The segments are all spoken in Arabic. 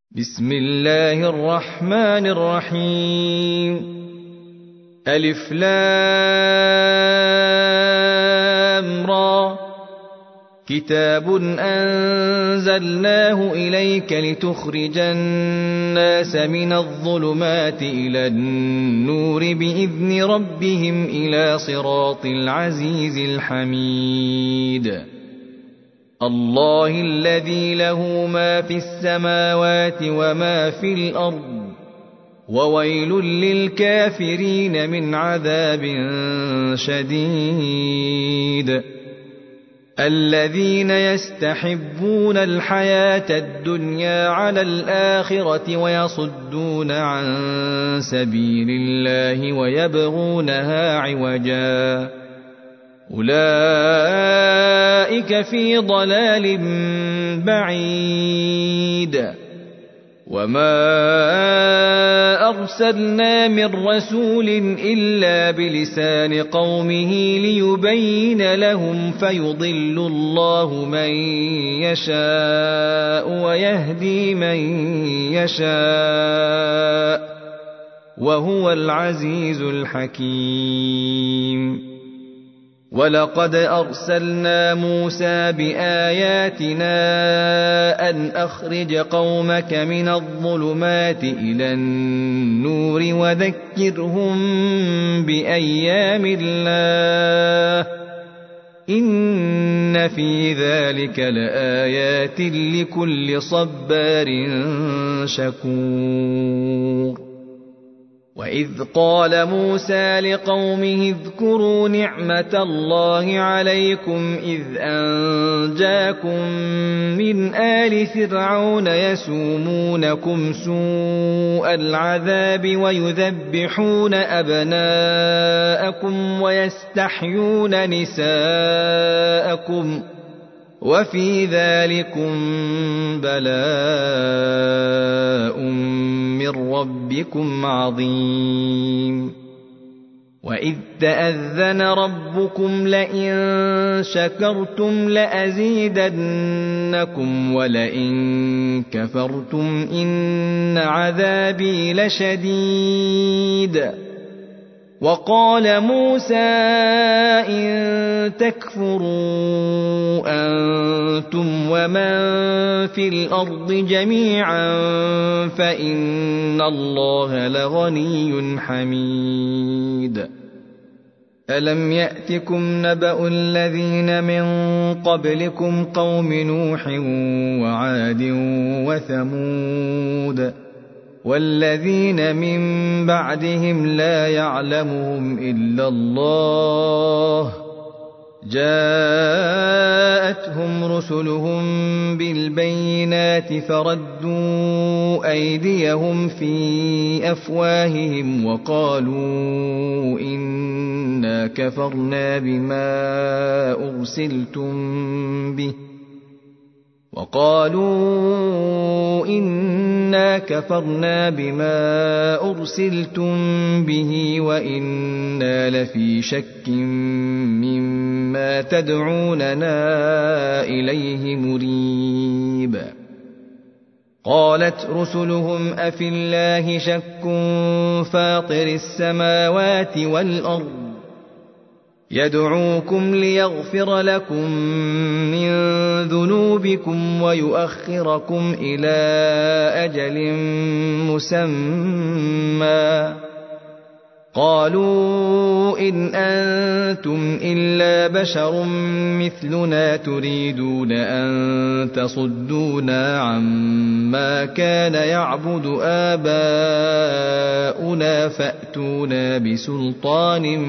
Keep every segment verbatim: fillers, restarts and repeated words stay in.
بسم الله الرحمن الرحيم. ألف لام را. كتاب أنزلناه إليك لتخرج الناس من الظلمات إلى النور بإذن ربهم إلى صراط العزيز الحميد. الله الذي له ما في السماوات وما في الأرض، وويل للكافرين من عذاب شديد. الذين يستحبون الحياة الدنيا على الآخرة ويصدون عن سبيل الله ويبغونها عوجا، أولئك في ضلال بعيد. وما أرسلنا من رسول إلا بلسان قومه ليبين لهم، فيضل الله من يشاء ويهدي من يشاء، وهو العزيز الحكيم. ولقد أرسلنا موسى بآياتنا أن أخرج قومك من الظلمات إلى النور وذكرهم بأيام الله، إن في ذلك لآيات لكل صبار شكور. وإذ قال موسى لقومه اذكروا نعمة الله عليكم إذ أنجاكم من آل فرعون يسومونكم سوء العذاب ويذبحون أبناءكم ويستحيون نساءكم، وفي ذلكم بلاء من ربكم عظيم. وإذ تأذن ربكم لئن شكرتم لأزيدنكم ولئن كفرتم إن عذابي لشديد. وقال موسى إن تكفروا أنتم ومن في الأرض جميعا فإن الله لغني حميد. ألم يأتكم نبأ الذين من قبلكم قوم نوح وعاد وثمود والذين من بعدهم لا يعلمهم إلا الله، جاءتهم رسلهم بالبينات فردوا أيديهم في أفواههم وقالوا إنا كفرنا بما أرسلتم به وقالوا إنا كفرنا بما أرسلتم به وإنا لفي شك مما تدعوننا إليه مريب. قالت رسلهم أفي الله شك فاطر السماوات والأرض يدعوكم ليغفر لكم من ذنوبكم ويؤخركم إلى أجل مسمى، قالوا إن أنتم إلا بشر مثلنا تريدون أن تصدونا عما كان يعبد آباؤنا فأتونا بسلطان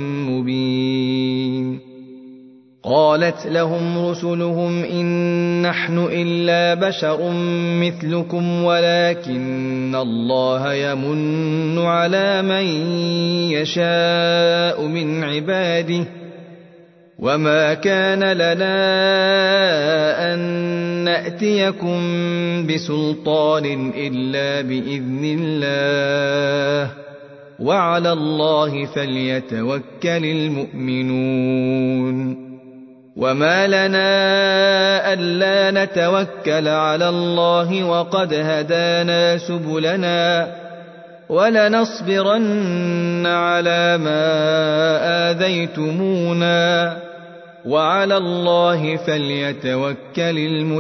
مبين. قالت لهم رسلهم إن نحن إلا بشر مثلكم ولكن الله يمن على من يشاء من عباده، وما كان لنا أن نأتيكم بسلطان إلا بإذن الله، وعلى الله فليتوكل المؤمنون. وما لنا ألا نتوكل على الله وقد هدانا سبلنا ولنصبرن على ما آذيتمونا وعلى الله فليتوكل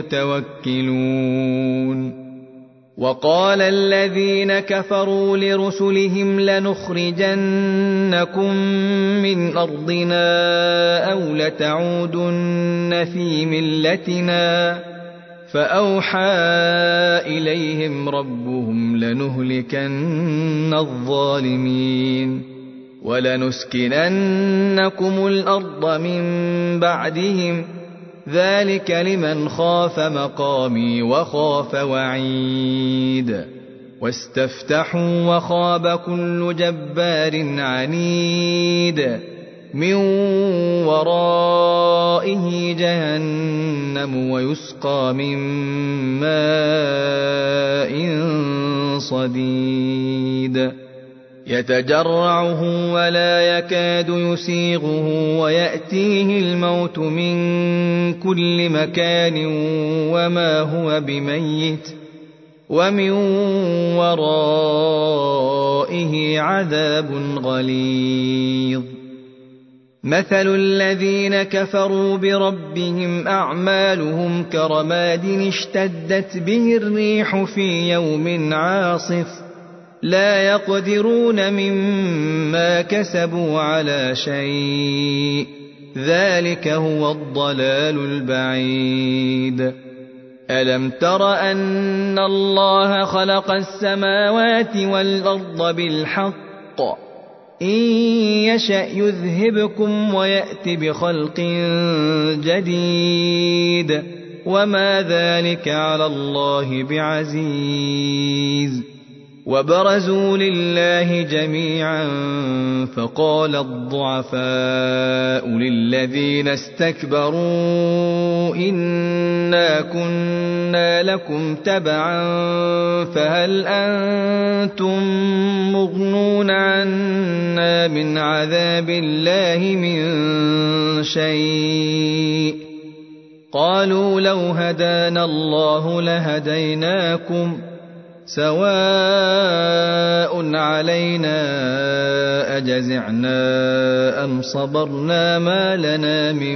المتوكلون. وقال الذين كفروا لرسلهم لنخرجنكم من أرضنا أو لتعودن في ملتنا فأوحى إليهم ربهم لنهلكن الظالمين ولنسكننكم الأرض من بعدهم ذلك لمن خاف مقامي وخاف وعيد. واستفتحوا وخاب كل جبار عنيد من ورائه جهنم ويسقى من ماء صديد يتجرعه ولا يكاد يسيغه ويأتيه الموت من كل مكان وما هو بميت ومن ورائه عذاب غليظ. مثل الذين كفروا بربهم أعمالهم كرماد اشتدت به الريح في يوم عاصف لا يقدرون مما كسبوا على شيء ذلك هو الضلال البعيد. ألم تر أن الله خلق السماوات والأرض بالحق إن يشأ يذهبكم ويأت بخلق جديد وما ذلك على الله بعزيز. وبرزوا لله جميعا فقال الضعفاء للذين استكبروا إنا كنا لكم تبعا فهل أنتم مغنون عنا من عذاب الله من شيء قالوا لو هدانا الله لهديناكم سواء علينا أجزعنا أم صبرنا ما لنا من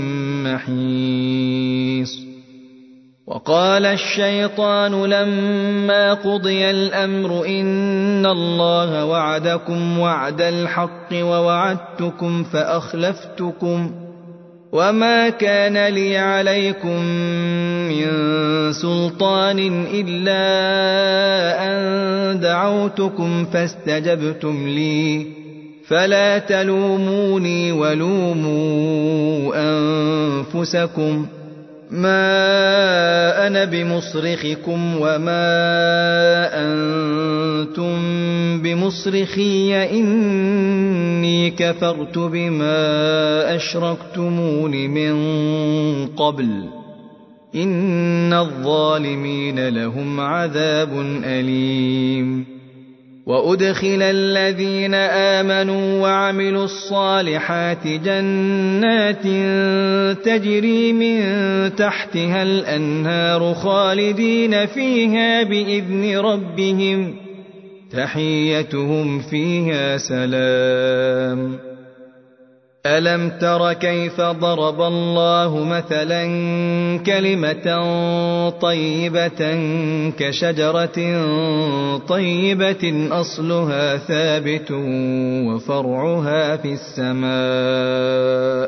محيص. وقال الشيطان لما قضي الأمر إن الله وعدكم وعد الحق ووعدتكم فأخلفتكم وما كان لي عليكم من سلطان إلا أن دعوتكم فاستجبتم لي فلا تلوموني ولوموا أنفسكم ما أنا بمصرخكم وما أنتم بمصرخي إني كفرت بما أشركتمون من قبل إن الظالمين لهم عذاب أليم. وأدخل الذين آمنوا وعملوا الصالحات جنات تجري من تحتها الأنهار خالدين فيها بإذن ربهم تحيتهم فيها سلام. ألم تر كيف ضرب الله مثلا كلمة طيبة كشجرة طيبة أصلها ثابت وفرعها في السماء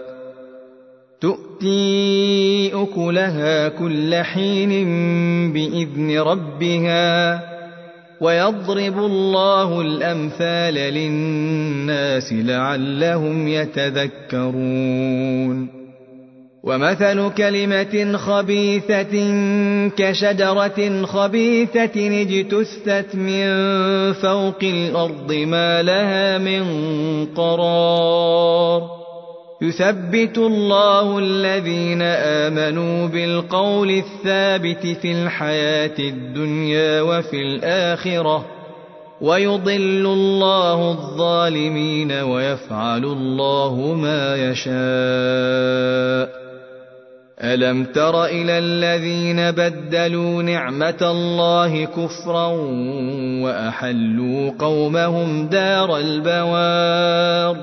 تؤتي أكلها كل حين بإذن ربها ويضرب الله الأمثال للناس لعلهم يتذكرون. ومثل كلمة خبيثة كشجرة خبيثة اجتثت من فوق الأرض ما لها من قرار يثبت الله الذين آمنوا بالقول الثابت في الحياة الدنيا وفي الآخرة ويضل الله الظالمين ويفعل الله ما يشاء. ألم تر إلى الذين بدلوا نعمة الله كفرا وأحلوا قومهم دار البوار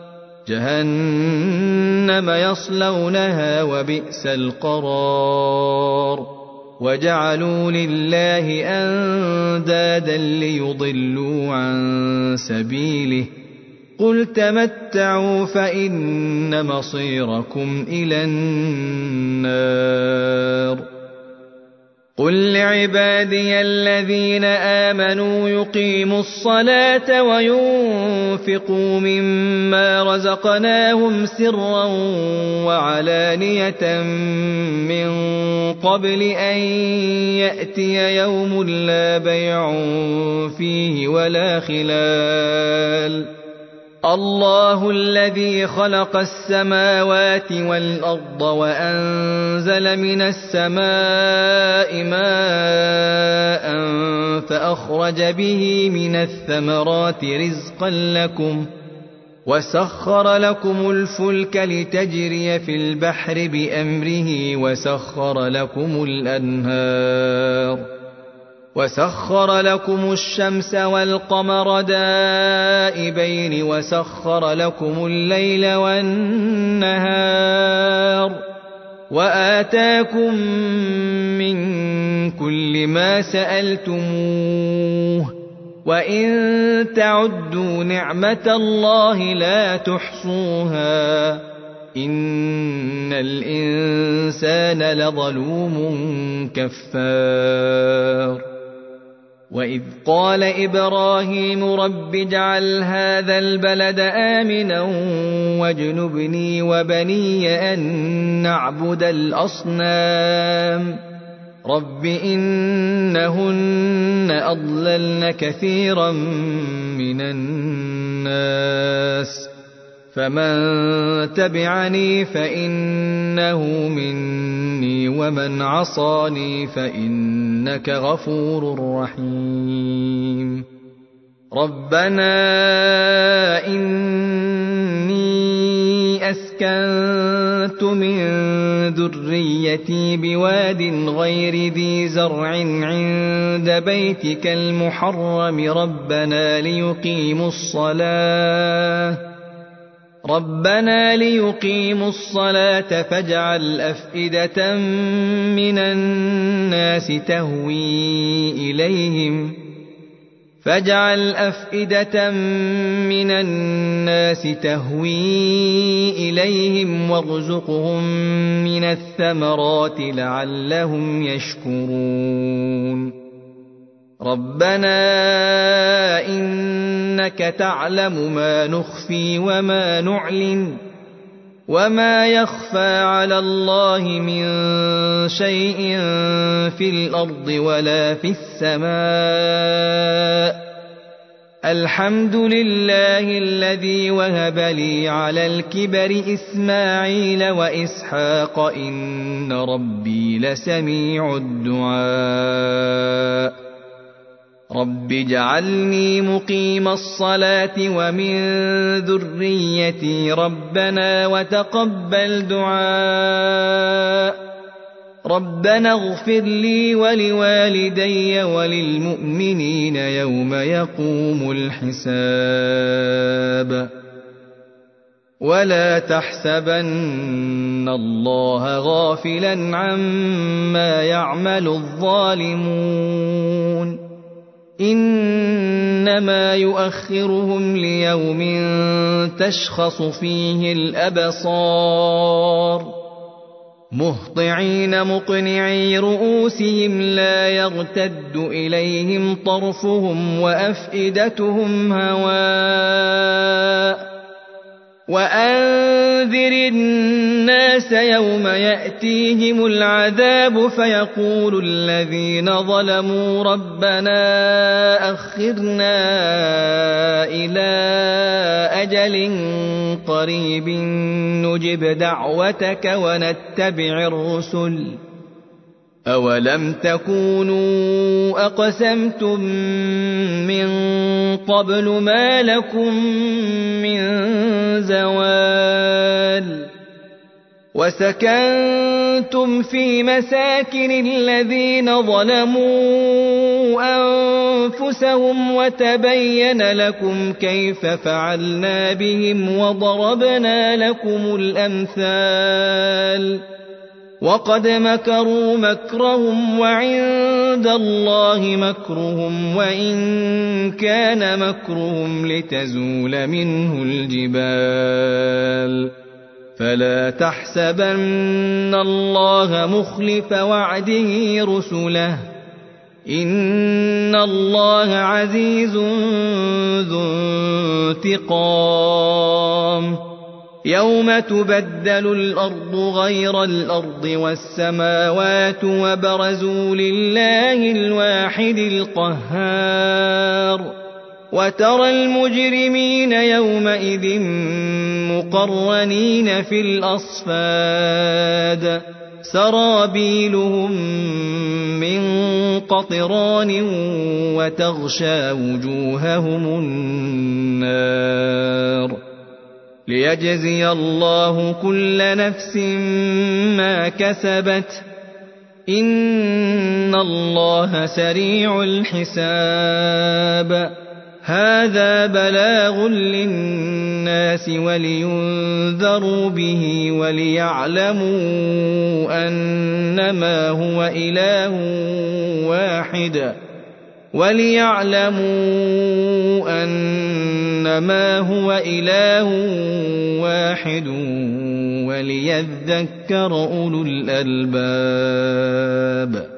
جهنم يصلونها وبئس القرار وجعلوا لله أندادا ليضلوا عن سبيله قل تمتعوا فإن مصيركم إلى النار قل لعبادي الذين آمنوا يقيموا الصلاة وينفقوا مما رزقناهم سرا وعلانية من قبل أن يأتي يوم لا بيع فيه ولا خلال الله الذي خلق السماوات والأرض وأنزل من السماء ماء فأخرج به من الثمرات رزقا لكم وسخر لكم الفلك لتجري في البحر بأمره وسخر لكم الأنهار وسخر لكم الشمس والقمر دائبين وسخر لكم الليل والنهار وآتاكم من كل ما سألتموه وإن تعدوا نعمة الله لا تحصوها إن الإنسان لظلوم كفار وإذ قال إبراهيم رب اجعل هذا البلد آمنا واجنبني وبني أن نعبد الأصنام رب إنهن أضللن كثيرا من الناس فمن تبعني فإنه مني ومن عصاني فإنك غفور رحيم ربنا إني أسكنت من ذريتي بواد غير ذي زرع عند بيتك المحرم ربنا ليقيموا الصلاة ربنا ليقيموا الصلاة فاجعل أفئدة من الناس تهوي إليهم فاجعل أفئدة من الناس تهوي إليهم وارزقهم من الثمرات لعلهم يشكرون ربنا إنك تعلم ما نخفي وما نعلن وما يخفى على الله من شيء في الأرض ولا في السماء الحمد لله الذي وهب لي على الكبر إسماعيل وإسحاق إن ربي لسميع الدعاء رب اجعلني مقيم الصلاة ومن ذريتي ربنا وتقبل دعاء ربنا اغفر لي ولوالدي وللمؤمنين يوم يقوم الحساب ولا تحسبن الله غافلا عما يعمل الظالمون إنما يؤخرهم ليوم تشخص فيه الأبصار مهطعين مقنعي رؤوسهم لا يرتد إليهم طرفهم وأفئدتهم هواء وأنذر الناس يوم يأتيهم العذاب فيقول الذين ظلموا ربنا أخرنا إلى أجل قريب نجب دعوتك ونتبع الرسل أولم تكونوا أقسمتم من قبل ما لكم من زوال وسكنتم سكنتم في مساكن الذين ظلموا أنفسهم وتبين لكم كيف فعلنا بهم وضربنا لكم الأمثال وقد مكروا مكرهم وعند الله مكرهم وإن كان مكرهم لتزول منه الجبال فلا تحسبن الله مخلف وعده رسله إن الله عزيز ذو انتقام يوم تبدل الأرض غير الأرض والسماوات وبرزوا لله الواحد القهار وترى المجرمين يومئذ مقرنين في الأصفاد سرابيلهم من قطران وتغشى وجوههم النار ليجزي الله كل نفس ما كسبت إن الله سريع الحساب هذا بلاغ للناس ولينذروا به وليعلموا أنما هو إله واحد وليعلموا أنما هو إله واحد وليذكر أولو الألباب